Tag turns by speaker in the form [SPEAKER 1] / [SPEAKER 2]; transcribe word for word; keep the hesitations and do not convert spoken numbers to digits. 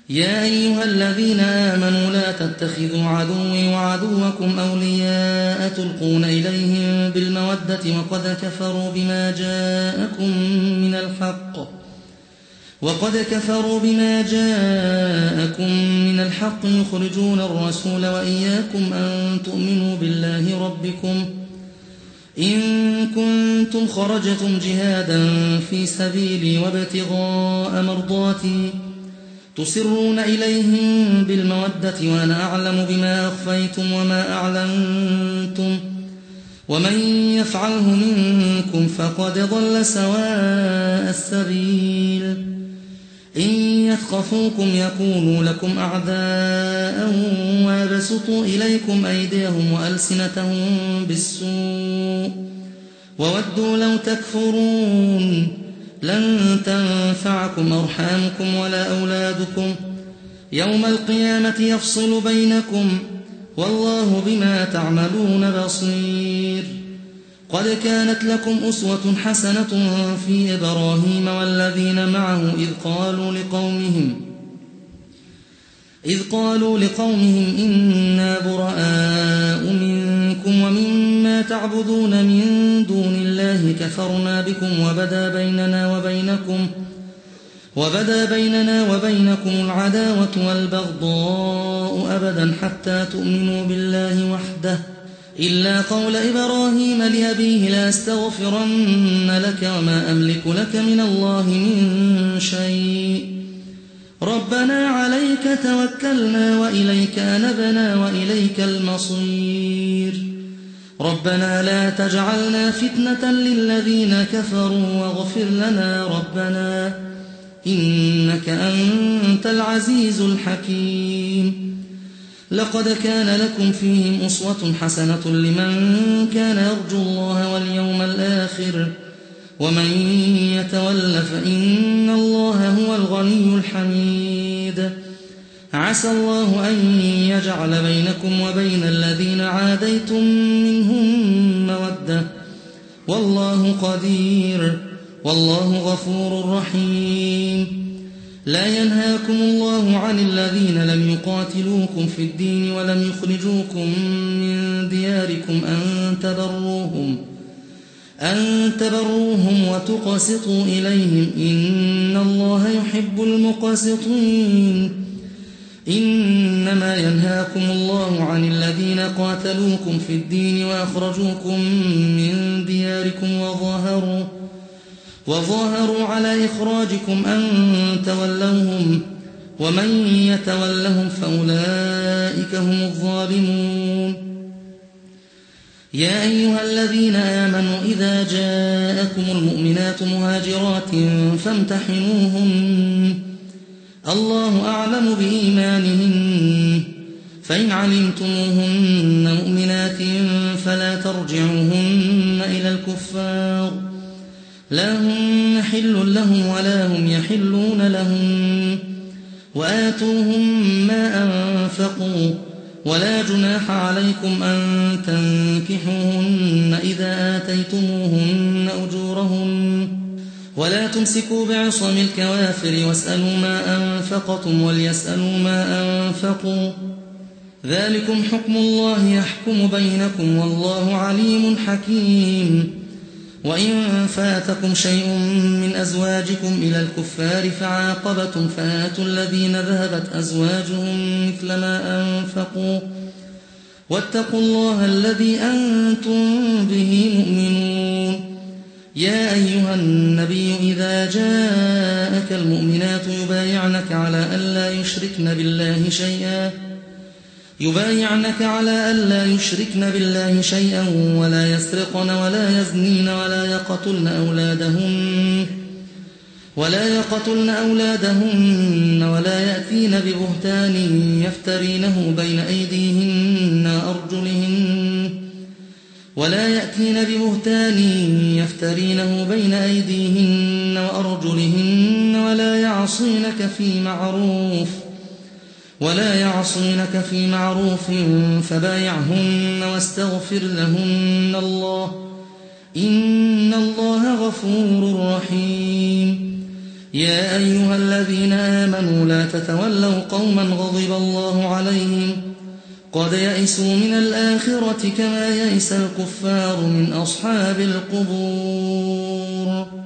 [SPEAKER 1] يا أيها الذين آمنوا لا تتخذوا عدوي وعدوكم أولياء تلقون إليهم بالمودة وقد كفروا بما جاءكم من الحق وقد كفروا بما جاءكم من الحق يخرجون الرسول وإياكم أن تؤمنوا بالله ربكم إن كنتم خرجتم جهادا في سبيلي وابتغاء مرضاتي تسرون إليهم بالمودة وأنا أعلم بما أخفيتم وما أعلنتم ومن يفعله منكم فقد ضل سواء السبيل إن يثقفوكم يكونوا لكم أعداء ويبسطوا إليكم أيديهم وألسنتهم بالسوء وودوا لو تكفرون لن تنفعكم أرحامكم ولا أولادكم يوم القيامة يفصل بينكم والله بما تعملون بصير قد كانت لكم أسوة حسنة في إبراهيم والذين معه إذ قالوا لقومهم إذ قالوا لقومهم إنا براء منكم ومما تعبدون من دون الله كفرنا بكم وبدا بيننا وبينكم وبدا بيننا وبينكم العداوة والبغضاء أبدا حتى تؤمنوا بالله وحده إلا قول إبراهيم لأبيه لأستغفرن لك وما أملك لك من الله من شيء ربنا عليك توكلنا وإليك أنبنا وإليك المصير ربنا لا تجعلنا فتنة للذين كفروا واغفر لنا ربنا إنك أنت العزيز الحكيم لقد كان لكم فيهم أسوة حسنة لمن كان يرجو الله واليوم الآخر ومن يتول فإن الله هو الغني الحميد عسى الله أن يجعل بينكم وبين الذين عاديتم منهم مودة والله قدير والله غفور رحيم لا ينهاكم الله عن الذين لم يقاتلوكم في الدين ولم يخرجوكم من دياركم أن تبروهم أن تبروهم وتقسطوا إليهم إن الله يحب المقسطين إنما ينهاكم الله عن الذين قاتلوكم في الدين وأخرجوكم من دياركم وظاهروا وظاهروا على إخراجكم أن تولوهم ومن يتولهم فأولئك هم الظالمون يا أيها الذين آمنوا إذا جاءكم المؤمنات مهاجرات فامتحنوهن الله أعلم بإيمانهن فإن علمتموهن مؤمنات فلا ترجعوهن إلى الكفار لا هن حل لهم ولا هم يحلون لهم وآتوهم ما أنفقوا ولا جناح عليكم أن تنكحوهن إذا آتيتموهن أجورهن ولا تمسكوا بعصم الكوافر واسألوا ما أنفقتم وليسألوا ما أنفقوا ذلكم حكم الله يحكم بينكم والله عليم حكيم وإن فاتكم شيء من أزواجكم إلى الكفار فعاقبتم فآتوا الذين ذهبت أزواجهم مثل ما أنفقوا واتقوا الله الذي أنتم به مؤمنون يا أيها النبي إذا جاءك المؤمنات يبايعنك على ألا يشركن بالله شيئا يبايعنك على ألا يشركن بالله شيئا ولا يسرقن ولا يزنين ولا يقتلن أولادهن ولا يقتلن أولادهن ولا يأتين ببهتان يفترينه بين أيديهن وأرجلهن ولا يأتين ببهتان يفترينه بين أيديهن وأرجلهن ولا يعصينك في معروف ولا يعصينك في معروف فبايعهن واستغفر لهن الله إن الله غفور رحيم يا أيها الذين آمنوا لا تتولوا قوما غضب الله عليهم قد يئسوا من الآخرة كما يئس الكفار من أصحاب القبور.